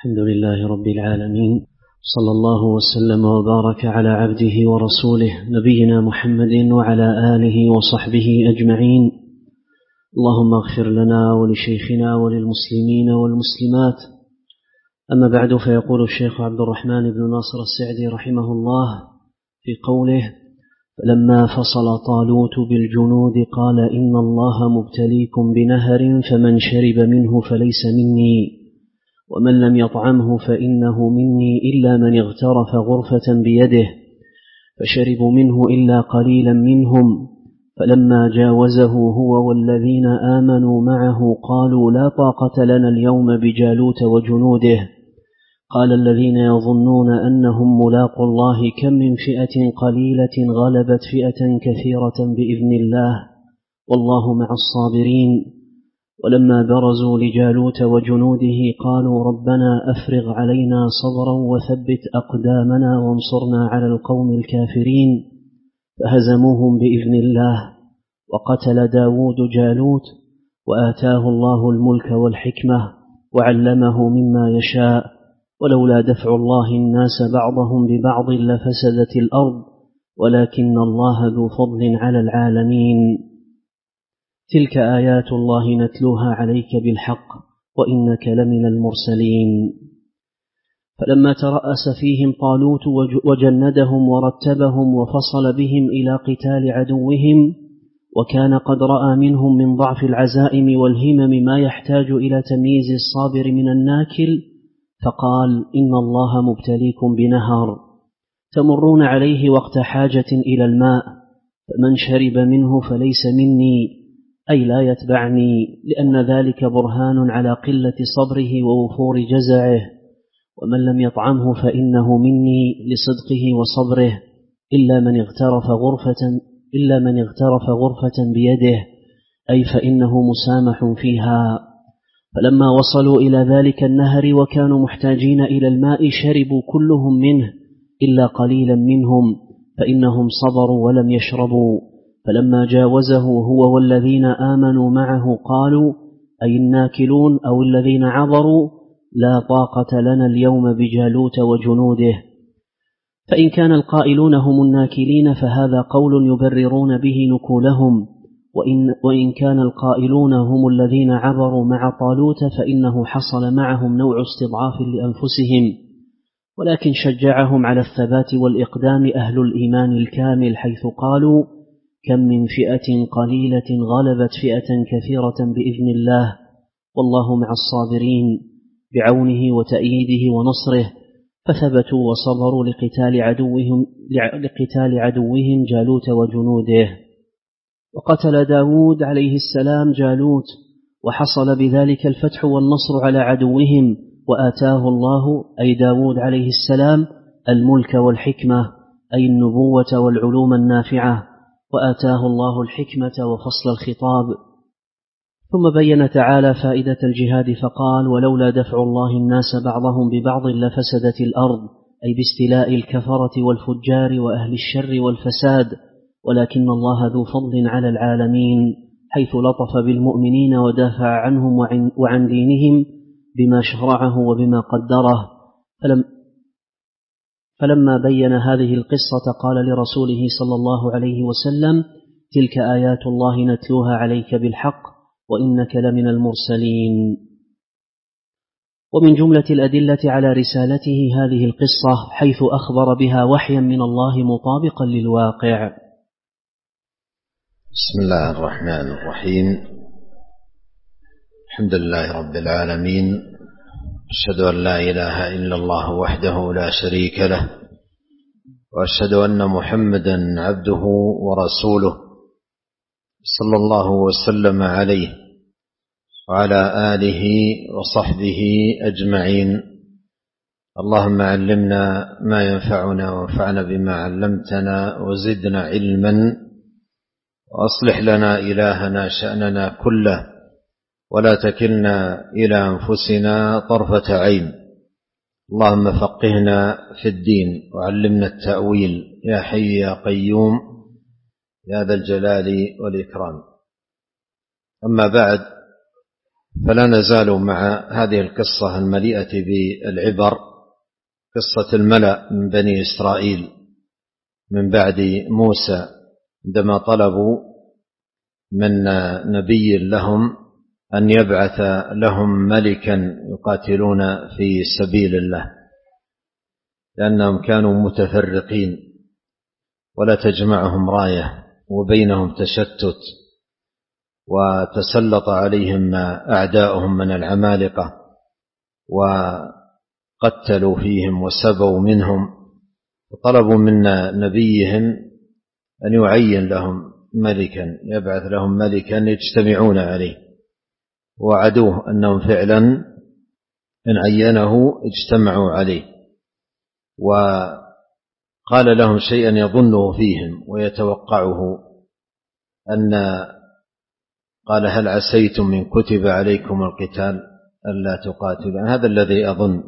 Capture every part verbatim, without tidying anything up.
الحمد لله رب العالمين، صلى الله وسلم وبارك على عبده ورسوله نبينا محمد وعلى آله وصحبه أجمعين. اللهم اغفر لنا ولشيخنا وللمسلمين والمسلمات. أما بعد، فيقول الشيخ عبد الرحمن بن ناصر السعدي رحمه الله في قوله: فلما فصل طالوت بالجنود قال إن الله مبتليكم بنهر فمن شرب منه فليس مني ومن لم يطعمه فإنه مني إلا من اغترف غرفة بيده، فشربوا منه إلا قليلا منهم، فلما جاوزه هو والذين آمنوا معه قالوا لا طاقة لنا اليوم بجالوت وجنوده. قال الذين يظنون أنهم ملاقوا الله كم من فئة قليلة غلبت فئة كثيرة بإذن الله والله مع الصابرين. ولما برزوا لجالوت وجنوده قالوا ربنا أفرغ علينا صبرا وثبت أقدامنا وانصرنا على القوم الكافرين، فهزموهم بإذن الله. وقتل داود جالوت وآتاه الله الملك والحكمة وعلمه مما يشاء، ولولا دفع الله الناس بعضهم ببعض لفسدت الأرض ولكن الله ذو فضل على العالمين. تلك آيات الله نتلوها عليك بالحق وإنك لمن المرسلين. فلما ترأس فيهم طالوت وجندهم ورتبهم وفصل بهم إلى قتال عدوهم، وكان قد رأى منهم من ضعف العزائم والهمم ما يحتاج إلى تمييز الصابر من الناكل، فقال إن الله مبتليكم بنهر تمرون عليه وقت حاجة إلى الماء، فمن شرب منه فليس مني أي لا يتبعني، لأن ذلك برهان على قلة صبره ووفور جزعه، ومن لم يطعمه فإنه مني لصدقه وصبره، إلا من اغترف غرفة إلا من اغترف غرفة بيده، أي فإنه مسامح فيها. فلما وصلوا إلى ذلك النهر وكانوا محتاجين إلى الماء شربوا كلهم منه إلا قليلا منهم، فإنهم صبروا ولم يشربوا. فلما جاوزه هو والذين آمنوا معه قالوا أي الناكلون أو الذين عبروا لا طاقة لنا اليوم بجالوت وجنوده. فإن كان القائلون هم الناكلين فهذا قول يبررون به نكولهم، وإن, وإن كان القائلون هم الذين عبروا مع طالوت فإنه حصل معهم نوع استضعاف لأنفسهم، ولكن شجعهم على الثبات والإقدام أهل الإيمان الكامل، حيث قالوا كم من فئة قليلة غلبت فئة كثيرة بإذن الله والله مع الصابرين بعونه وتأييده ونصره، فثبتوا وصبروا لقتال عدوهم, لقتال عدوهم جالوت وجنوده. وقتل داود عليه السلام جالوت، وحصل بذلك الفتح والنصر على عدوهم، وآتاه الله أي داود عليه السلام الملك والحكمة أي النبوة والعلوم النافعة، وآتاه الله الحكمة وفصل الخطاب. ثم بين تعالى فائدة الجهاد فقال ولولا دفع الله الناس بعضهم ببعض لفسدت الأرض، أي باستيلاء الكفرة والفجار وأهل الشر والفساد، ولكن الله ذو فضل على العالمين، حيث لطف بالمؤمنين ودافع عنهم وعن, وعن دينهم بما شرعه وبما قدره. فلم فلما بين هذه القصة قال لرسوله صلى الله عليه وسلم تلك آيات الله نتلوها عليك بالحق وإنك لمن المرسلين. ومن جملة الأدلة على رسالته هذه القصة، حيث أخبر بها وحيا من الله مطابقا للواقع. بسم الله الرحمن الرحيم. الحمد لله رب العالمين، أشهد أن لا إله إلا الله وحده لا شريك له، وأشهد أن محمدا عبده ورسوله صلى الله وسلم عليه وعلى آله وصحبه أجمعين. اللهم علمنا ما ينفعنا وانفعنا بما علمتنا وزدنا علما، وأصلح لنا إلهنا شأننا كله، ولا تكلنا إلى أنفسنا طرفة عين. اللهم فقهنا في الدين وعلمنا التأويل يا حي يا قيوم يا ذا الجلال والإكرام. أما بعد، فلا نزال مع هذه القصة المليئة بالعبر، قصة الملأ من بني إسرائيل من بعد موسى عندما طلبوا من نبي لهم أن يبعث لهم ملكا يقاتلون في سبيل الله، لأنهم كانوا متفرقين ولا تجمعهم راية وبينهم تشتت، وتسلط عليهم أعداؤهم من العمالقة وقتلوا فيهم وسبوا منهم، وطلبوا من نبيهم أن يعين لهم ملكا، يبعث لهم ملكا يجتمعون عليه، وعدوه أنهم فعلا إن عينه اجتمعوا عليه، وقال لهم شيئا يظنه فيهم ويتوقعه، أن قال هل عسيتم من كتب عليكم القتال ألا تقاتلوا، هذا الذي أظن.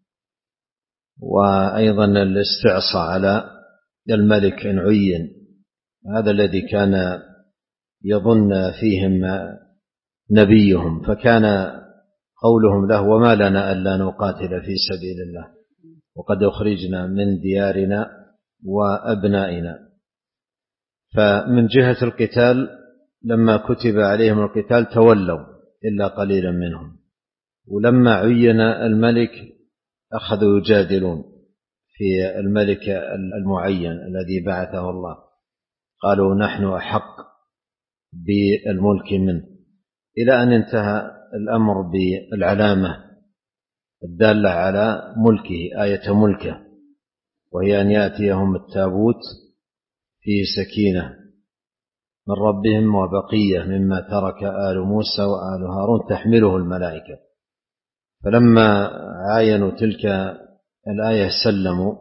وأيضا الاستعصى على الملك إن عين، هذا الذي كان يظن فيهم نبيهم، فكان قولهم له وما لنا ألا نقاتل في سبيل الله وقد أخرجنا من ديارنا وأبنائنا. فمن جهة القتال لما كتب عليهم القتال تولوا إلا قليلا منهم، ولما عين الملك أخذوا يجادلون في الملك المعين الذي بعثه الله، قالوا نحن أحق بالملك منه، إلى أن انتهى الأمر بالعلامة الدالة على ملكه، آية ملكه، وهي أن يأتيهم التابوت فيه سكينة من ربهم وبقية مما ترك آل موسى وآل هارون تحمله الملائكة. فلما عاينوا تلك الآية سلموا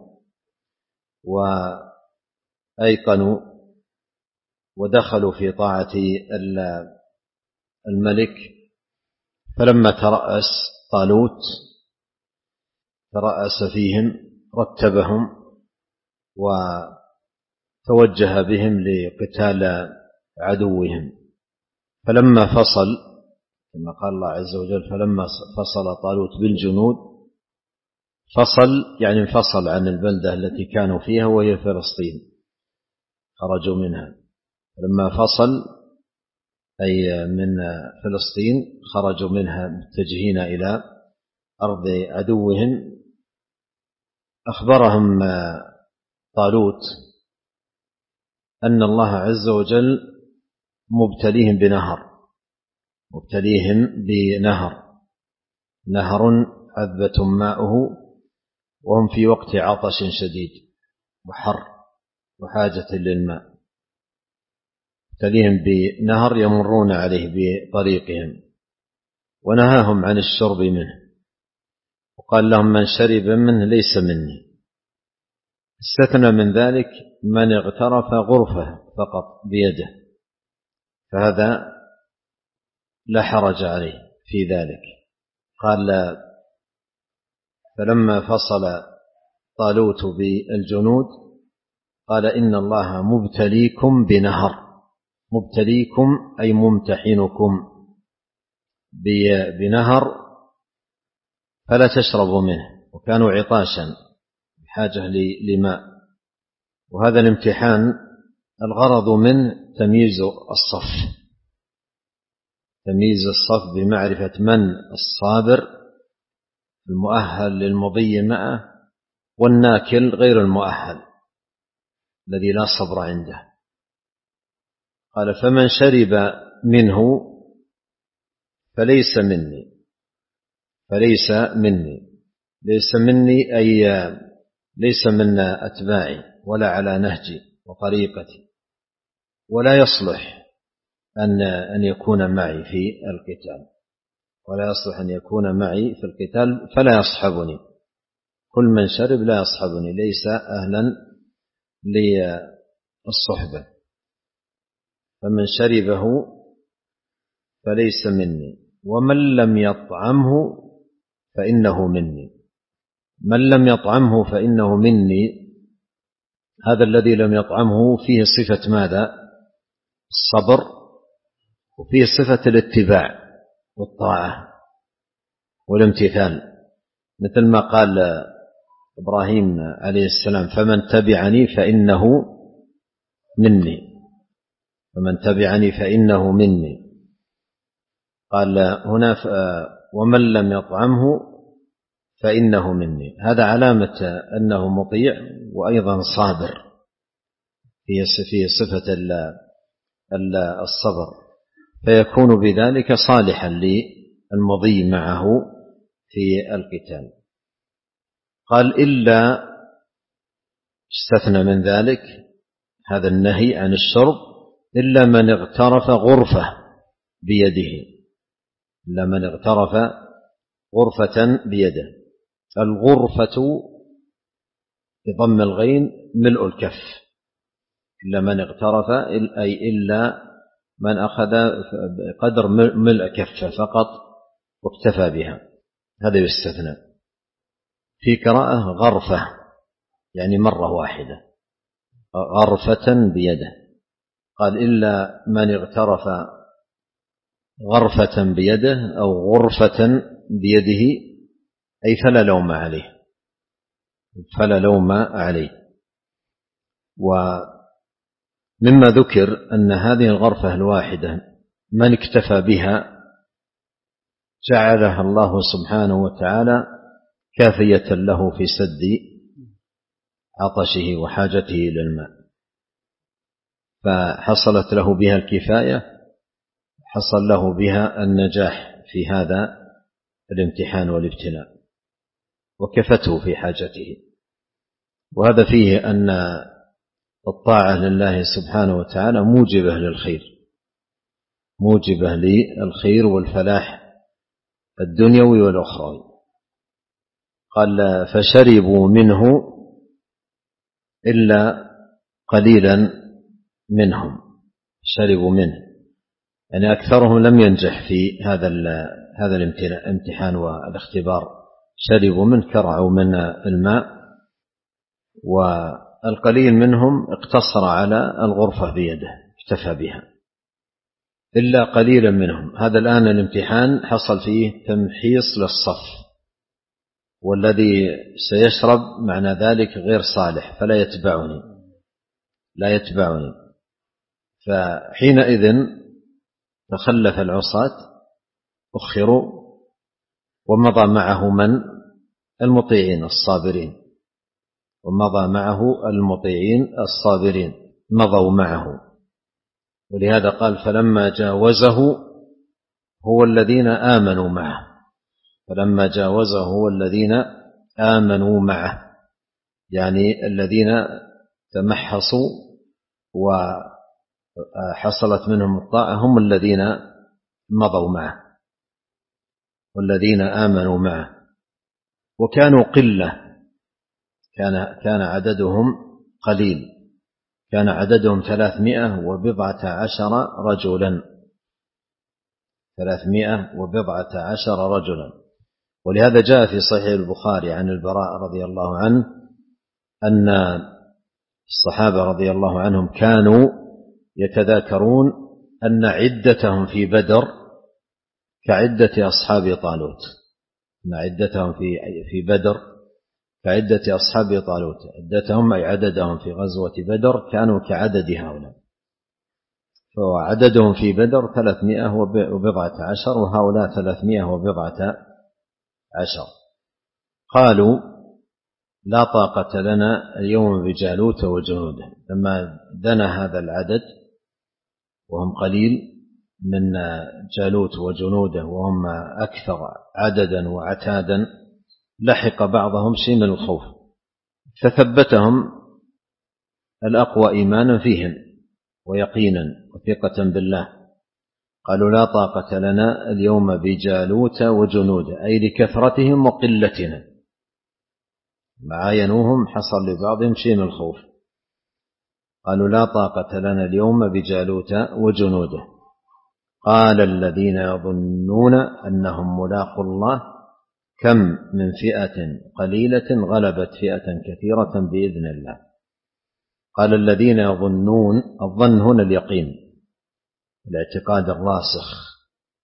وأيقنوا ودخلوا في طاعة الملك. فلما ترأس طالوت ترأس فيهم رتبهم وتوجه بهم لقتال عدوهم. فلما فصل كما قال الله عز وجل فلما فصل طالوت بالجنود، فصل يعني انفصل عن البلدة التي كانوا فيها وهي فلسطين، خرجوا منها. لما فصل أي من فلسطين خرجوا منها متجهين إلى أرض عدوهم. أخبرهم طالوت أن الله عز وجل مبتليهم بنهر مبتليهم بنهر نهر عذبة ماؤه وهم في وقت عطش شديد وحر وحاجة للماء، مبتليهم بنهر يمرون عليه بطريقهم، ونهاهم عن الشرب منه، وقال لهم من شرب منه ليس مني. استثنى من ذلك من اغترف غرفة فقط بيده، فهذا لا حرج عليه في ذلك. قال فلما فصل طالوت بالجنود قال إن الله مبتليكم بنهر، مبتليكم أي ممتحنكم بنهر فلا تشربوا منه، وكانوا عطاشا بحاجة لماء. وهذا الامتحان الغرض من تمييز الصف، تمييز الصف بمعرفة من الصابر المؤهل للمضي معه والناكل غير المؤهل الذي لا صبر عنده. قال فمن شرب منه فليس مني، فليس مني ليس مني أي ليس من أتباعي ولا على نهجي وطريقتي، ولا يصلح أن أن يكون معي في القتال، ولا يصلح أن يكون معي في القتال فلا يصحبني. كل من شرب لا يصحبني، ليس أهلا للصحبة. فمن شربه فليس مني ومن لم يطعمه فإنه مني. من لم يطعمه فإنه مني، هذا الذي لم يطعمه فيه صفة ماذا؟ الصبر، وفيه صفة الاتباع، والطاعة والامتثال، مثل ما قال إبراهيم عليه السلام: فمن تبعني فإنه مني، فمن تبعني فإنه مني. قال هنا: ومن لم يطعمه فإنه مني. هذا علامة أنه مطيع وأيضا صابر في صفة الصبر، فيكون بذلك صالحا للمضي معه في القتال. قال: إلا، استثنى من ذلك هذا النهي عن الشرب، إلا من اغترف غرفة بيده، إلا من اغترف غرفة بيده. الغرفة بضم الغين ملء الكف، إلا من اغترف أي إلا من أخذ قدر ملء كفه فقط واكتفى بها، هذا يستثنى. في قراءة غرفة يعني مرة واحدة، غرفة بيده. قال: إلا من اغترف غرفة بيده أو غرفة بيده، أي فلا لوم عليه، فلا لوم عليه. ومما ذكر أن هذه الغرفة الواحدة من اكتفى بها جعلها الله سبحانه وتعالى كافية له في سد عطشه وحاجته للماء، فحصلت له بها الكفاية، حصل له بها النجاح في هذا الامتحان والابتلاء، وكفته في حاجته. وهذا فيه أن الطاعة لله سبحانه وتعالى موجبة للخير، موجبة للخير والفلاح الدنيوي والأخروي. قال: فشربوا منه إلا قليلا منهم، شربوا منه يعني أكثرهم لم ينجح في هذا هذا الامتحان والاختبار، شربوا منه، كرعوا من الماء، والقليل منهم اقتصر على الغرفة بيده اكتفى بها، إلا قليلا منهم. هذا الآن الامتحان حصل فيه تمحيص للصف، والذي سيشرب معنى ذلك غير صالح فلا يتبعني، لا يتبعني. فحينئذ تخلف العصاة، أخروا، ومضى معه من؟ المطيعين الصابرين، ومضى معه المطيعين الصابرين مضوا معه. ولهذا قال: فلما جاوزه هو الذين آمنوا معه، فلما جاوزه هو الذين آمنوا معه، يعني الذين تمحصوا وحصلت منهم الطاعة هم الذين مضوا معه والذين آمنوا معه. وكانوا قلة، كان كان عددهم قليل، كان عددهم ثلاثمائة وبضعة عشر رجلا، ثلاثمائة وبضعة عشر رجلا. ولهذا جاء في صحيح البخاري عن البراء رضي الله عنه أن الصحابة رضي الله عنهم كانوا يتذاكرون أن عدتهم في بدر كعدة أصحاب طالوت، أن عدتهم في في بدر كعدة أصحاب طالوت، عدتهم أي عددهم في غزوة بدر كانوا كعدد هؤلاء، فعددهم في بدر ثلاثمائة وبضعة عشر وهؤلاء ثلاثمائة وبضعة عشر. قالوا: لا طاقة لنا اليوم بجالوت وجنوده. لما دنا هذا العدد وهم قليل من جالوت وجنوده وهم أكثر عددا وعتادا، لحق بعضهم شيء من الخوف، فثبتهم الأقوى إيمانا فيهم ويقينا وثقة بالله. قالوا: لا طاقة لنا اليوم بجالوت وجنوده، أي لكثرتهم وقلتنا، معاينوهم حصل لبعضهم شيء من الخوف. قالوا: لا طاقة لنا اليوم بجالوت وجنوده. قال الذين يظنون أنهم ملاقوا الله كم من فئة قليلة غلبت فئة كثيرة بإذن الله. قال الذين يظنون، الظن هنا اليقين، الاعتقاد الراسخ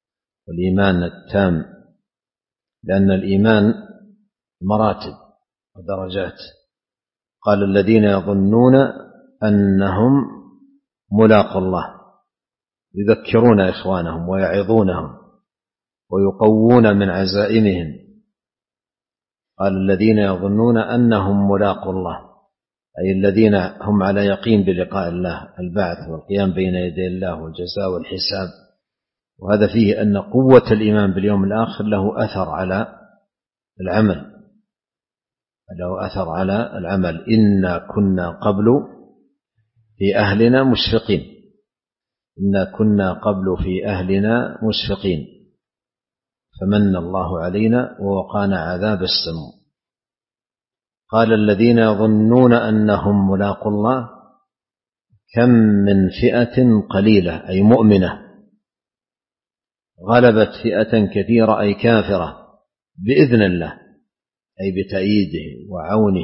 والإيمان التام، لأن الإيمان مراتب ودرجات. قال الذين يظنون أنهم ملاقوا الله، يذكرون إخوانهم ويعظونهم ويقوون من عزائمهم. قال الذين يظنون أنهم ملاقوا الله، أي الذين هم على يقين بلقاء الله، البعث والقيام بين يدي الله والجزاء والحساب. وهذا فيه أن قوة الإيمان باليوم الآخر له أثر على العمل، له أثر على العمل. إنا كنا قبل في أهلنا مشفقين، إنا كنا قبل في أهلنا مشفقين فمن الله علينا ووقانا عذاب السموم. قال الذين يظنون أنهم ملاقوا الله كم من فئة قليلة أي مؤمنة غلبت فئة كثيرة أي كافرة بإذن الله، أي بتأييده وعونه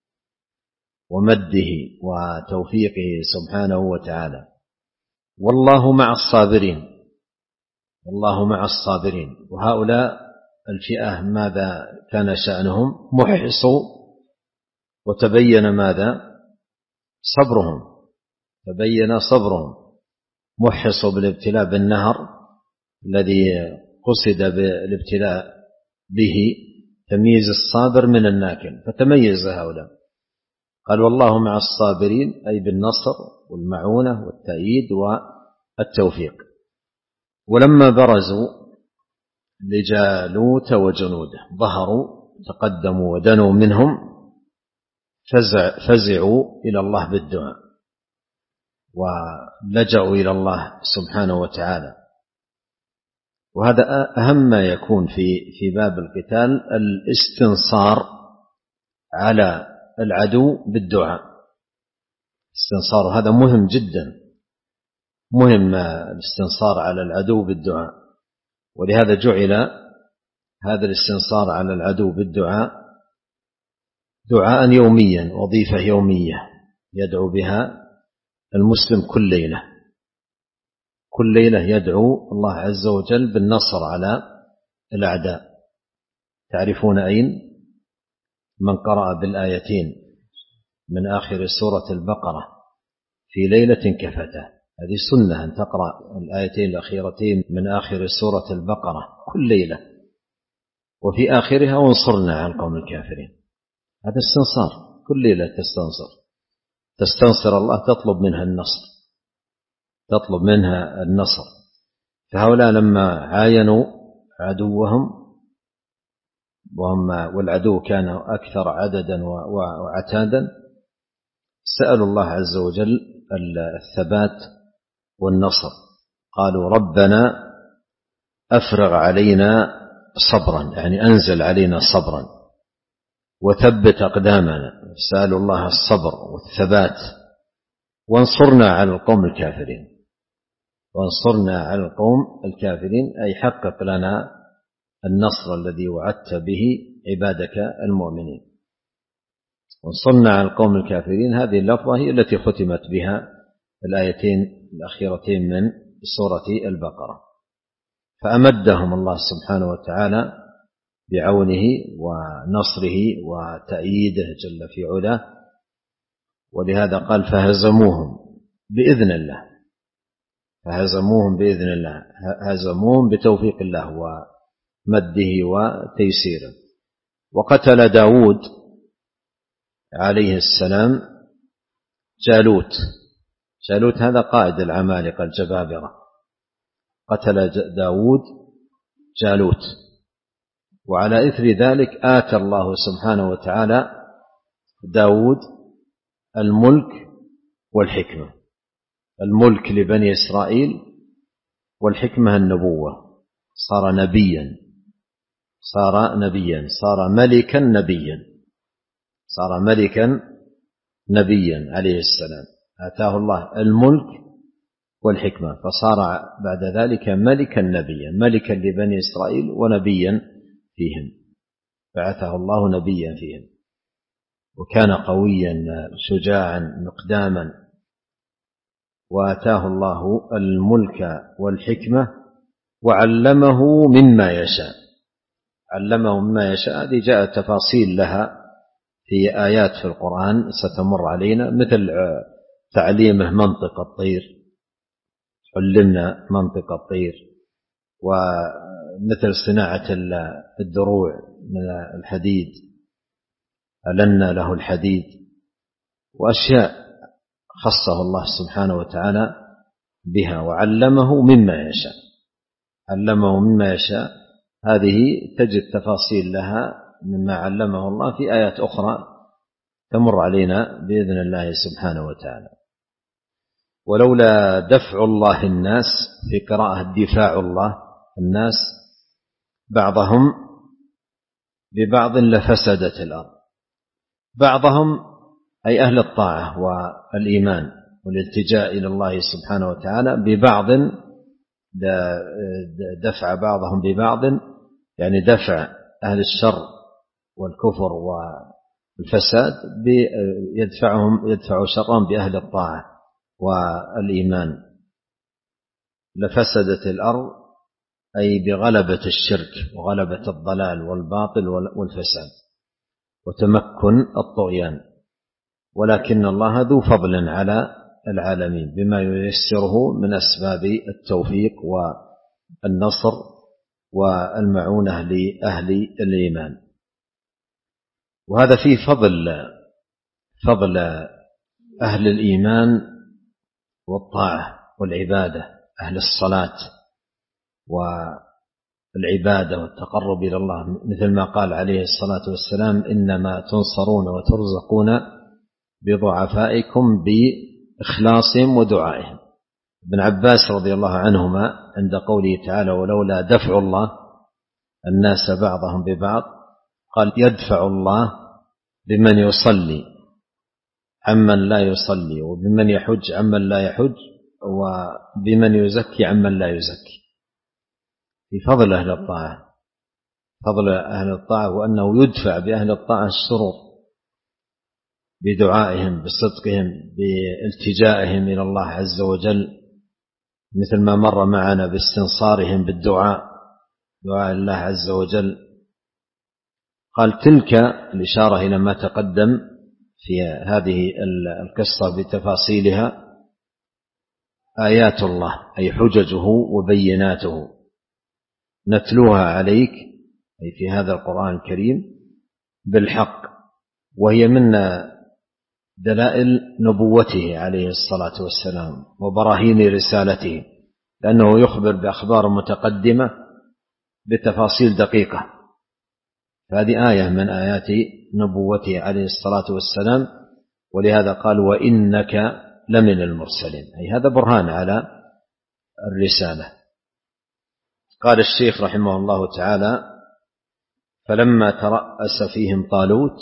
ومده وتوفيقه سبحانه وتعالى. والله مع الصابرين، والله مع الصابرين. وهؤلاء الفئة ماذا كان شأنهم؟ محصوا، وتبين ماذا؟ صبرهم، تبين صبرهم. محصوا بالابتلاء بالنهر الذي قصد بالابتلاء به تمييز الصابر من الناكل، فتميز هؤلاء. قال والله مع الصابرين، أي بالنصر والمعونة والتأييد والتوفيق. ولما برزوا لجالوت وجنوده ظهروا تقدموا ودنوا منهم، فزع فزعوا إلى الله بالدعاء ولجأوا إلى الله سبحانه وتعالى. وهذا أهم ما يكون في في باب القتال، الاستنصار على العدو بالدعاء. الاستنصار هذا مهم جدا، مهم الاستنصار على العدو بالدعاء. ولهذا جعل هذا الاستنصار على العدو بالدعاء دعاء يوميا، وظيفة يومية يدعو بها المسلم كل ليلة، كل ليلة يدعو الله عز وجل بالنصر على الأعداء. تعرفون أين؟ من قرأ بالآيتين من آخر سورة البقرة في ليلة كفته، هذه سنة أن تقرأ الآيتين الأخيرتين من آخر سورة البقرة كل ليلة، وفي آخرها وانصرنا على القوم الكافرين. هذا استنصار، كل ليلة تستنصر، تستنصر الله، تطلب منها النصر، تطلب منها النصر. فهؤلاء لما عاينوا عدوهم وهم والعدو كان أكثر عددا وعتادا، سألوا الله عز وجل الثبات والنصر. قالوا ربنا أفرغ علينا صبرا، يعني أنزل علينا صبرا وثبت أقدامنا. سألوا الله الصبر والثبات. وانصرنا على القوم الكافرين، وانصرنا على القوم الكافرين، أي حقق لنا النصر الذي وعدت به عبادك المؤمنين. وانصرنا على القوم الكافرين، هذه اللفظة هي التي ختمت بها الآيتين الأخيرتين من سورة البقرة. فأمدهم الله سبحانه وتعالى بعونه ونصره وتأييده جل في علاه. ولهذا قال فهزموهم بإذن الله، فهزموهم بإذن الله، هزموهم بتوفيق الله ومده وتيسيره. وقتل داود عليه السلام جالوت. جالوت هذا قائد العمالقة الجبابرة. قتل داود جالوت. وعلى إثر ذلك آتى الله سبحانه وتعالى داود الملك والحكمة، الملك لبني إسرائيل والحكمة النبوة. صار نبيا، صار نبيا، صار ملكا نبيا، صار ملكا نبيا عليه السلام. آتاه الله الملك والحكمة، فصار بعد ذلك ملكا نبيا، ملكا لبني إسرائيل ونبيا فيهم، بعثه الله نبيا فيهم. وكان قويا شجاعا مقداما، وآتاه الله الملك والحكمة وعلمه مما يشاء. علمه مما يشاء هذه جاء تفاصيل لها في آيات في القرآن ستمر علينا، مثل تعليمه منطق الطير، علمنا منطق الطير، ومثل صناعة الدروع من الحديد، ألنا له الحديد، وأشياء خصه الله سبحانه وتعالى بها. وعلمه مما يشاء، علمه مما يشاء هذه تجد تفاصيل لها مما علمه الله في آيات أخرى تمر علينا بإذن الله سبحانه وتعالى. ولولا دفع الله الناس، في قراءة دفاع الله الناس بعضهم ببعض لفسدت الأرض. بعضهم أي أهل الطاعة والإيمان والالتجاء إلى الله سبحانه وتعالى، ببعض دفع بعضهم ببعض، يعني دفع أهل الشر والكفر والفساد يدفعهم يدفع شرهم بأهل الطاعة والإيمان. لفسدت الأرض أي بغلبة الشرك وغلبة الضلال والباطل والفساد وتمكن الطغيان. ولكن الله ذو فضل على العالمين بما ييسره من أسباب التوفيق والنصر والمعونة لأهل الإيمان. وهذا فيه فضل فضل أهل الإيمان والطاعة والعبادة، أهل الصلاة والعبادة والتقرب إلى الله، مثل ما قال عليه الصلاة والسلام: إنما تنصرون وترزقون بضعفائكم بإخلاصهم ودعائهم. ابن عباس رضي الله عنهما عند قوله تعالى: ولولا دفع الله الناس بعضهم ببعض، قال: يدفع الله بمن يصلي عمن لا يصلي، وبمن يحج عمن لا يحج، وبمن يزكي عمن لا يزكي. في فضل أهل الطاعة، فضل أهل الطاعة، وأنه يدفع بأهل الطاعة الشرور بدعائهم، بصدقهم، بالتجائهم إلى الله عز وجل، مثل ما مر معنا باستنصارهم بالدعاء، دعاء الله عز وجل. قال: تلك الإشارة إلى ما تقدم في هذه القصة بتفاصيلها آيات الله، أي حججه وبيناته، نتلوها عليك، أي في هذا القرآن الكريم، بالحق، وهي من دلائل نبوته عليه الصلاة والسلام وبراهين رسالته، لأنه يخبر بأخبار متقدمة بتفاصيل دقيقة. هذه آية من آيات نبوته عليه الصلاة والسلام، ولهذا قال: وإنك لمن المرسلين، أي هذا برهان على الرسالة. قال الشيخ رحمه الله تعالى: فلما ترأس فيهم طالوت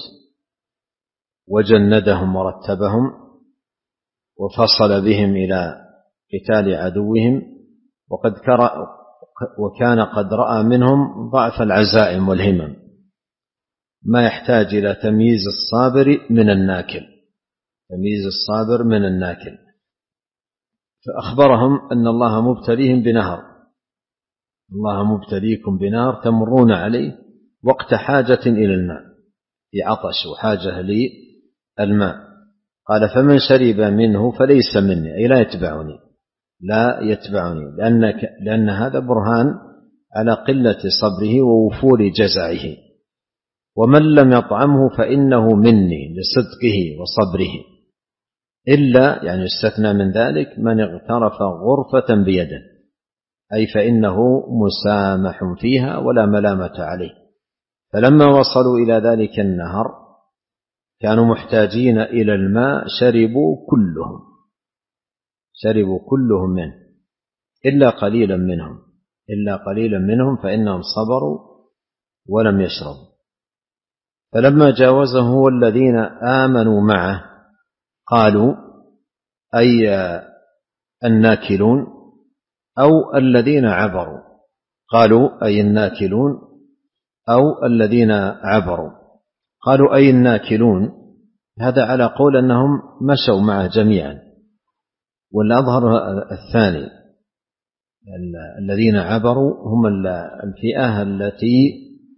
وجندهم ورتبهم وفصل بهم إلى قتال عدوهم، وقد وكان قد رأى منهم ضعف العزائم والهمم، ما يحتاج إلى تمييز الصابر من الناكل، تمييز الصابر من الناكل. فأخبرهم أن الله مبتليهم بنهر، الله مبتليكم بنهر تمرون عليه وقت حاجة إلى الماء، في عطش وحاجة للماء. قال: فمن شرب منه فليس مني، أي لا يتبعني، لا يتبعني، لأنك لأن هذا برهان على قلة صبره ووفور جزعه. ومن لم يطعمه فإنه مني لصدقه وصبره، إلا يعني استثنى من ذلك من اغترف غرفة بيده، أي فإنه مسامح فيها ولا ملامة عليه. فلما وصلوا إلى ذلك النهر كانوا محتاجين إلى الماء، شربوا كلهم شربوا كلهم منه إلا قليلا منهم إلا قليلا منهم فإنهم صبروا ولم يشربوا. فلما جاوزه هو الذين آمنوا معه قالوا: أي الناكلون أو الذين عبروا، قالوا: أي الناكلون أو الذين عبروا، قالوا: أي الناكلون. هذا على قول أنهم مشوا معه جميعا، والأظهر الثاني، الذين عبروا هم الفئة التي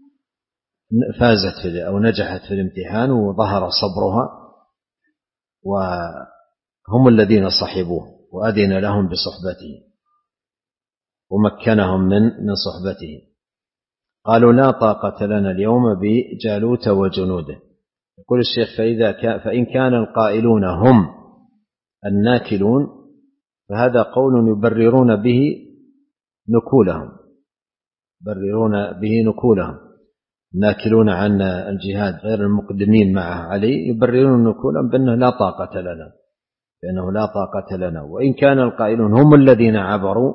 فازت في أو نجحت في الامتحان وظهر صبرها، وهم الذين صحبوه وأذن لهم بصحبته ومكنهم من من صحبته. قالوا لا طاقة لنا اليوم بجالوت وجنوده. يقول الشيخ فإذا كان فإن كان القائلون هم الناكلون فهذا قول يبررون به نكولهم يبررون به نكولهم ناكلون عن الجهاد غير المقدمين معه عليه، يبررون نكولهم بأنه لا طاقة لنا بأنه لا طاقة لنا. وإن كان القائلون هم الذين عبروا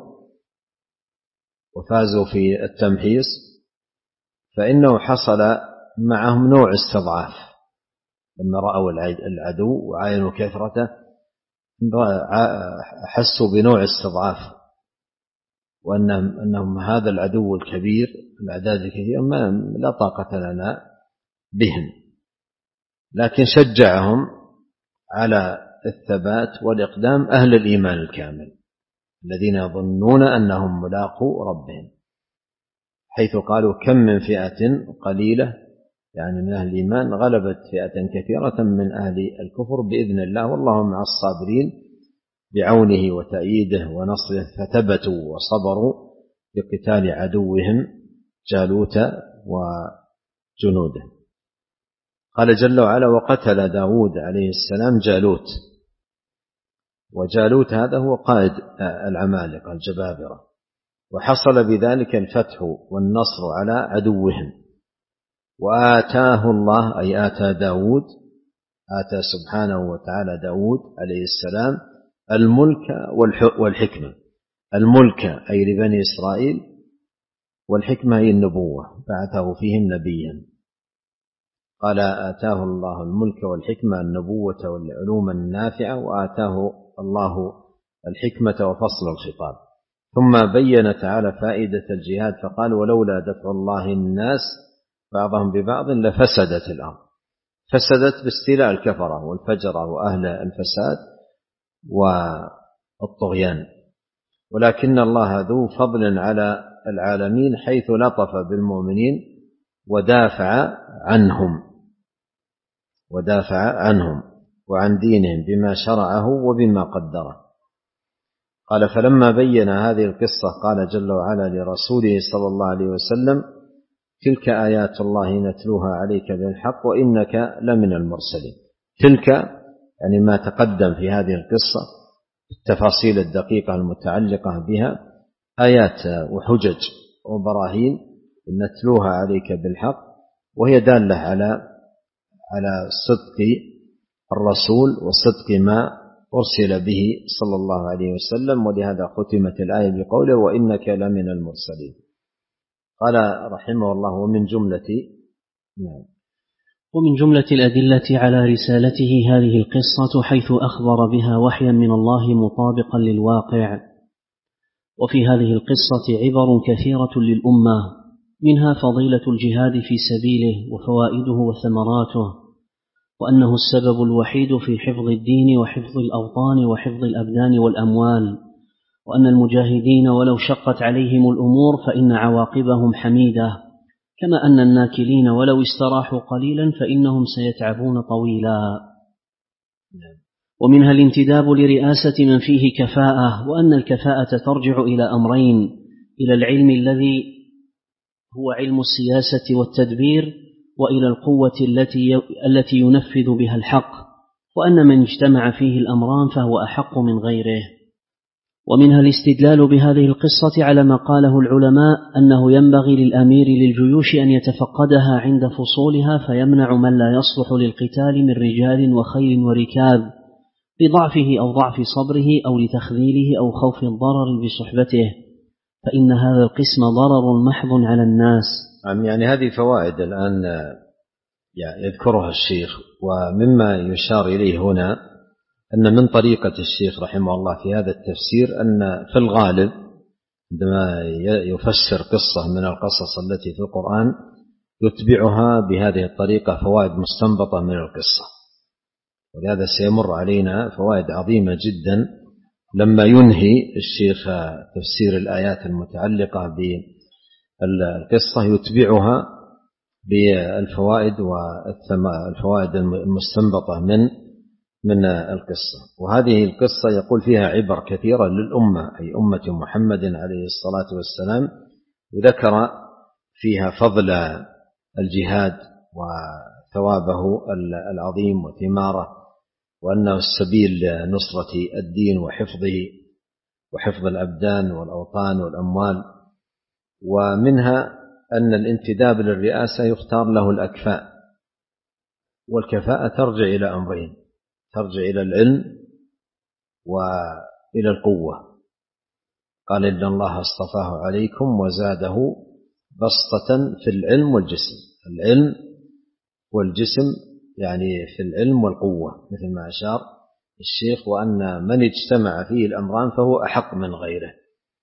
وفازوا في التمحيص فإنه حصل معهم نوع استضعاف لما رأوا العدو وعاينوا كثرته حسوا بنوع استضعاف، وأنهم أنهم هذا العدو الكبير الأعداد الكثير ما لا طاقة لنا بهم، لكن شجعهم على الثبات والإقدام أهل الإيمان الكامل الذين يظنون أنهم ملاقو ربهم، حيث قالوا كم من فئة قليلة يعني من أهل الإيمان غلبت فئة كثيرة من أهل الكفر بإذن الله والله مع الصابرين بعونه وتأييده ونصره، فثبتوا وصبروا بقتال عدوهم جالوت وجنوده. قال جل وعلا وقتل داود عليه السلام جالوت، وجالوت هذا هو قائد العمالقة الجبابرة، وحصل بذلك الفتح والنصر على عدوهم. وآتاه الله أي آتى داود آتى سبحانه وتعالى داود عليه السلام الملك والحكمة. الملك أي لبني إسرائيل، والحكمة هي النبوة بعثه فيهم نبيا. قال آتاه الله الملك والحكمة النبوة والعلوم النافعة، وآتاه الله الحكمة وفصل الخطاب. ثم بين تعالى فائدة الجهاد فقال ولولا دفع الله الناس بعضهم ببعض لفسدت الأرض. فسدت باستيلاء الكفرة والفجرة وأهل الفساد والطغيان، ولكن الله ذو فضل على العالمين حيث لطف بالمؤمنين ودافع عنهم ودافع عنهم وعن دينهم بما شرعه وبما قدره. قال فلما بين هذه القصة قال جل وعلا لرسوله صلى الله عليه وسلم تلك آيات الله نتلوها عليك بالحق وإنك لمن المرسلين. تلك يعني ما تقدم في هذه القصة التفاصيل الدقيقة المتعلقة بها آيات وحجج وبراهين نتلوها عليك بالحق، وهي دالة على على صدق الرسول وصدق ما أرسل به صلى الله عليه وسلم، ولهذا ختمت الآية بقوله وإنك لمن المرسلين. قال رحمه الله ومن جملة نعم ومن جملة الأدلة على رسالته هذه القصة حيث أخبر بها وحيا من الله مطابقا للواقع. وفي هذه القصة عبر كثيرة للأمة، منها فضيلة الجهاد في سبيله وفوائده وثمراته، وأنه السبب الوحيد في حفظ الدين وحفظ الأوطان وحفظ الأبدان والأموال، وأن المجاهدين ولو شقت عليهم الأمور فإن عواقبهم حميدة، كما أن الناكلين ولو استراحوا قليلا فإنهم سيتعبون طويلا. ومنها الانتداب لرئاسة من فيه كفاءة، وأن الكفاءة ترجع إلى أمرين: إلى العلم الذي هو علم السياسة والتدبير، وإلى القوة التي التي ينفذ بها الحق، وأن من اجتمع فيه الأمران فهو أحق من غيره. ومنها الاستدلال بهذه القصة على ما قاله العلماء أنه ينبغي للأمير للجيوش أن يتفقدها عند فصولها فيمنع من لا يصلح للقتال من رجال وخيل وركاب لضعفه أو ضعف صبره أو لتخذيله أو خوف الضرر بصحبته، فإن هذا القسم ضرر محض على الناس. يعني هذه فوائد الآن يذكرها الشيخ، ومما يشار إليه هنا أن من طريقة الشيخ رحمه الله في هذا التفسير أن في الغالب عندما يفسر قصة من القصص التي في القرآن يتبعها بهذه الطريقة فوائد مستنبطة من القصة، ولهذا سيمر علينا فوائد عظيمة جدا لما ينهي الشيخ تفسير الآيات المتعلقة بالقصة يتبعها بالفوائد والفوائد المستنبطة من من القصة. وهذه القصة يقول فيها عبر كثيرة للأمة، أي أمة محمد عليه الصلاة والسلام، وذكر فيها فضل الجهاد وثوابه العظيم وثماره، وأنه السبيل لنصرة الدين وحفظه وحفظ الأبدان والأوطان والأموال. ومنها أن الانتداب للرئاسة يختار له الأكفاء، والكفاءة ترجع إلى أمرين: ترجع إلى العلم وإلى القوة. قال إن الله اصطفاه عليكم وزاده بسطة في العلم والجسم. العلم والجسم يعني في العلم والقوة، مثل ما أشار الشيخ، وأن من اجتمع فيه الأمران فهو أحق من غيره.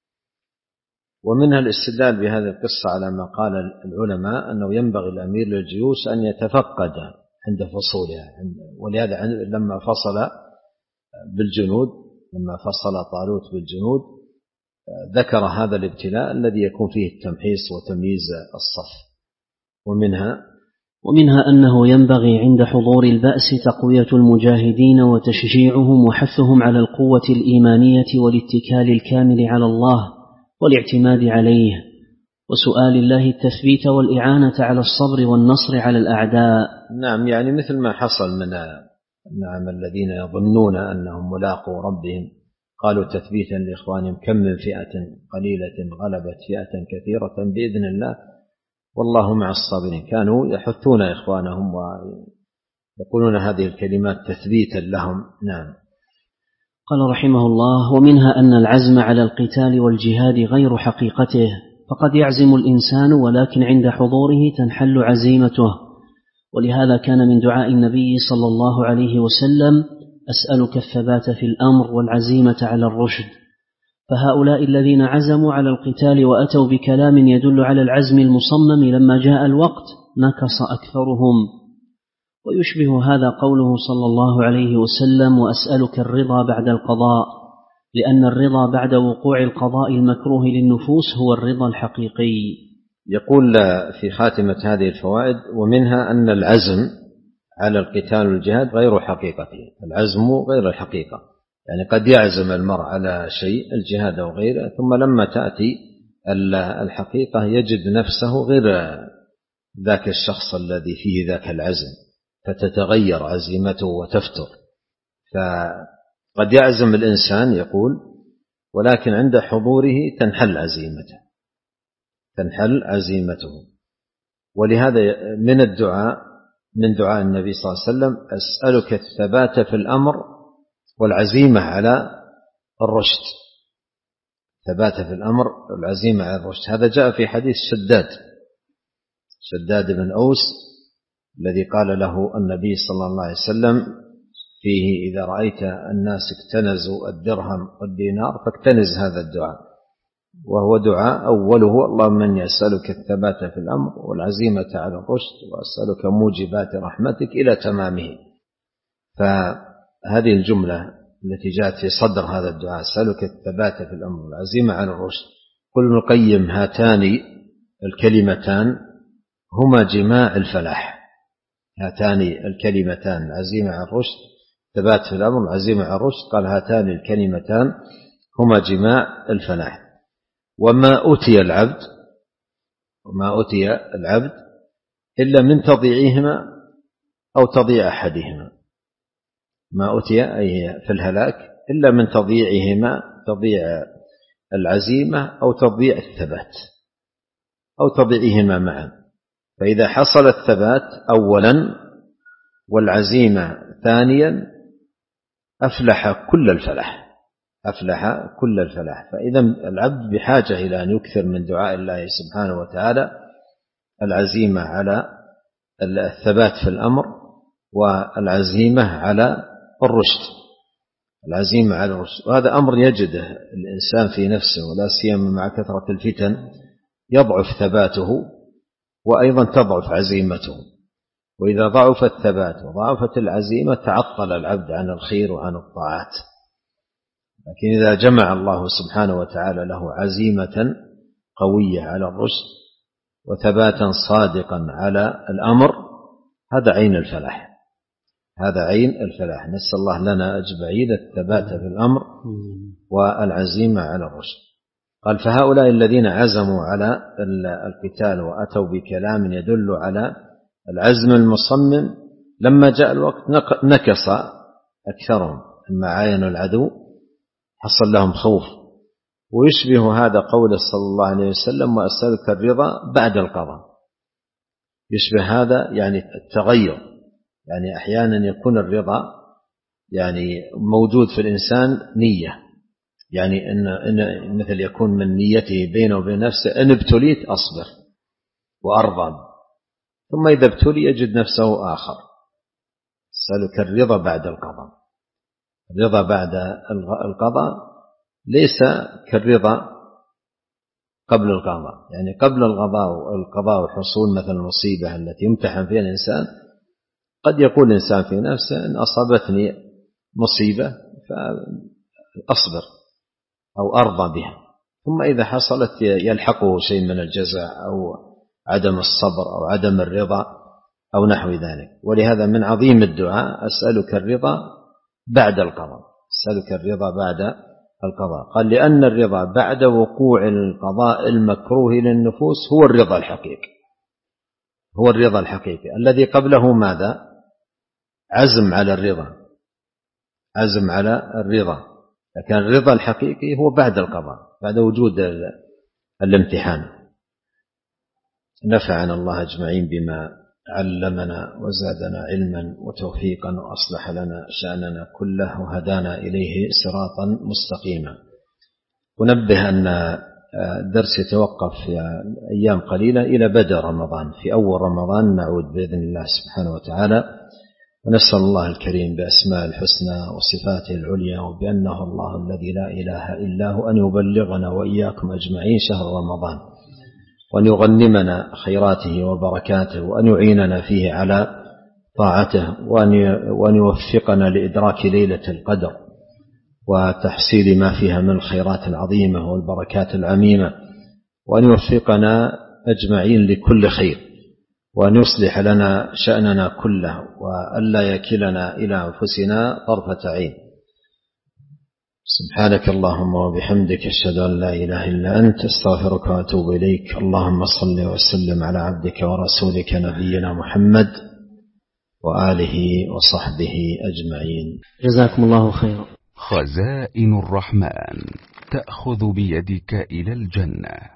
ومنها الاستدلال بهذه القصة على ما قال العلماء أنه ينبغي الأمير للجيوش أن يتفقد عند فصولها، ولهذا لما فصل بالجنود لما فصل طالوت بالجنود ذكر هذا الابتلاء الذي يكون فيه التمحيص وتمييز الصف. ومنها ومنها أنه ينبغي عند حضور البأس تقوية المجاهدين وتشجيعهم وحثهم على القوة الإيمانية والاتكال الكامل على الله والاعتماد عليه، وسؤال الله التثبيت والإعانة على الصبر والنصر على الأعداء. نعم، يعني مثل ما حصل من نعم الذين يظنون أنهم ملاقوا ربهم قالوا تثبيتا لإخوانهم: كم من فئة قليلة غلبت فئة كثيرة بإذن الله والله مع الصابرين. كانوا يحثون إخوانهم ويقولون هذه الكلمات تثبيتا لهم. نعم. قال رحمه الله: ومنها أن العزم على القتال والجهاد غير حقيقته، فقد يعزم الإنسان ولكن عند حضوره تنحل عزيمته. ولهذا كان من دعاء النبي صلى الله عليه وسلم: أسألك الثبات في الأمر والعزيمة على الرشد. فهؤلاء الذين عزموا على القتال وأتوا بكلام يدل على العزم المصمم لما جاء الوقت نكص أكثرهم. ويشبه هذا قوله صلى الله عليه وسلم: وأسألك الرضا بعد القضاء، لأن الرضا بعد وقوع القضاء المكروه للنفوس هو الرضا الحقيقي. يقول في خاتمة هذه الفوائد: ومنها أن العزم على القتال والجهاد غير حقيقته. العزم غير الحقيقة، يعني قد يعزم المرء على شيء الجهاد أو غيره، ثم لما تأتي الحقيقة يجد نفسه غير ذاك الشخص الذي فيه ذاك العزم، فتتغير عزيمته وتفتر. فقد يعزم الإنسان يقول، ولكن عند حضوره تنحل عزيمته تنحل عزيمته ولهذا من الدعاء من دعاء النبي صلى الله عليه وسلم: أسألك الثبات في الأمر والعزيمة على الرشد. ثبات في الأمر والعزيمة على الرشد، هذا جاء في حديث شداد شداد بن أوس الذي قال له النبي صلى الله عليه وسلم فيه: إذا رأيت الناس اكتنزوا الدرهم والدينار فاكتنز هذا الدعاء. وهو دعاء أوله: اللهم إني أسألك الثبات في الأمر والعزيمة على الرشد وأسألك موجبات رحمتك إلى تمامه. فهذه الجملة التي جاءت في صدر هذا الدعاء: أسألك الثبات في الأمر والعزيمة على الرشد. قل ابن القيم: هاتان الكلمتان هما جماع الفلاح. هاتان الكلمتان العزيمة على الرشد، ثبات في الأمر والعزيمة على الرشد، قال هاتان الكلمتان هما جماع الفلاح. وما أتي العبد وما أتي العبد إلا من تضييعهما أو تضييع أحدهما. ما أتي أي في الهلاك إلا من تضييعهما، تضييع العزيمة أو تضييع الثبات أو تضييعهما معا. فإذا حصل الثبات أولا والعزيمة ثانيا أفلح كل الفلاح أفلح كل الفلاح. فإذا العبد بحاجة إلى أن يكثر من دعاء الله سبحانه وتعالى العزيمة على الثبات في الأمر والعزيمة على الرشد العزيمة على الرشد. وهذا أمر يجده الإنسان في نفسه، ولا سيما مع كثرة الفتن يضعف ثباته وأيضا تضعف عزيمته. وإذا ضعف الثبات وضعفت العزيمة تعطل العبد عن الخير وعن الطاعات. لكن إذا جمع الله سبحانه وتعالى له عزيمة قوية على الرشد وثباتا صادقا على الأمر، هذا عين الفلاح، هذا عين الفلاح. نسأل الله لنا أجمعين الثبات في الأمر والعزيمة على الرشد. قال فهؤلاء الذين عزموا على القتال وأتوا بكلام يدل على العزم المصمم، لما جاء الوقت نكص أكثرهم، لما عاينوا العدو حصل لهم خوف. ويشبه هذا قول صلى الله عليه وسلم وأسألك الرضا بعد القضاء، يشبه هذا يعني التغير. يعني أحيانا يكون الرضا يعني موجود في الإنسان نية، يعني إن, إن مثل يكون من نيته بينه وبين نفسه إن ابتليت أصبر وأرضى، ثم إذا ابتلي يجد نفسه آخر. أسألك الرضا بعد القضاء. الرضا بعد القضاء ليس كالرضا قبل القضاء، يعني قبل القضاء القضاء وحصول مثل المصيبة التي يمتحن فيها الإنسان، قد يقول الإنسان في نفسه إن أصابتني مصيبة فأصبر أو أرضى بها، ثم إذا حصلت يلحقه شيء من الجزع أو عدم الصبر أو عدم الرضا أو نحو ذلك. ولهذا من عظيم الدعاء أسألك الرضا بعد القضاء، أسألك الرضا بعد القضاء. قال لأن الرضا بعد وقوع القضاء المكروه للنفوس هو الرضا الحقيقي، هو الرضا الحقيقي. الذي قبله ماذا؟ عزم على الرضا، عزم على الرضا. لكن الرضا الحقيقي هو بعد القضاء، بعد وجود الامتحان. نفعنا الله أجمعين بما علمنا وزادنا علما وتوفيقا وأصلح لنا شأننا كله وهدانا إليه صراطا مستقيما. ونبه أن الدرس يتوقف في أيام قليلة إلى بدء رمضان. في أول رمضان نعود بإذن الله سبحانه وتعالى، ونسأل الله الكريم بأسماء الحسنى وصفاته العليا وبأنه الله الذي لا إله إلا هو أن يبلغنا وإياكم أجمعين شهر رمضان، وأن يغنمنا خيراته وبركاته، وأن يعيننا فيه على طاعته، وأن يوفقنا لإدراك ليلة القدر وتحصيل ما فيها من الخيرات العظيمة والبركات العميمة، وأن يوفقنا أجمعين لكل خير، وأن يصلح لنا شأننا كله، وألا يكلنا إلى أنفسنا طرفة عين. سبحانك اللهم وبحمدك أشهد أن لا إله إلا أنت أستغفرك وأتوب إليك. اللهم صل وسلم على عبدك ورسولك نبينا محمد وآله وصحبه أجمعين. جزاكم الله خيرا. خزائن الرحمن تأخذ بيدك إلى الجنة.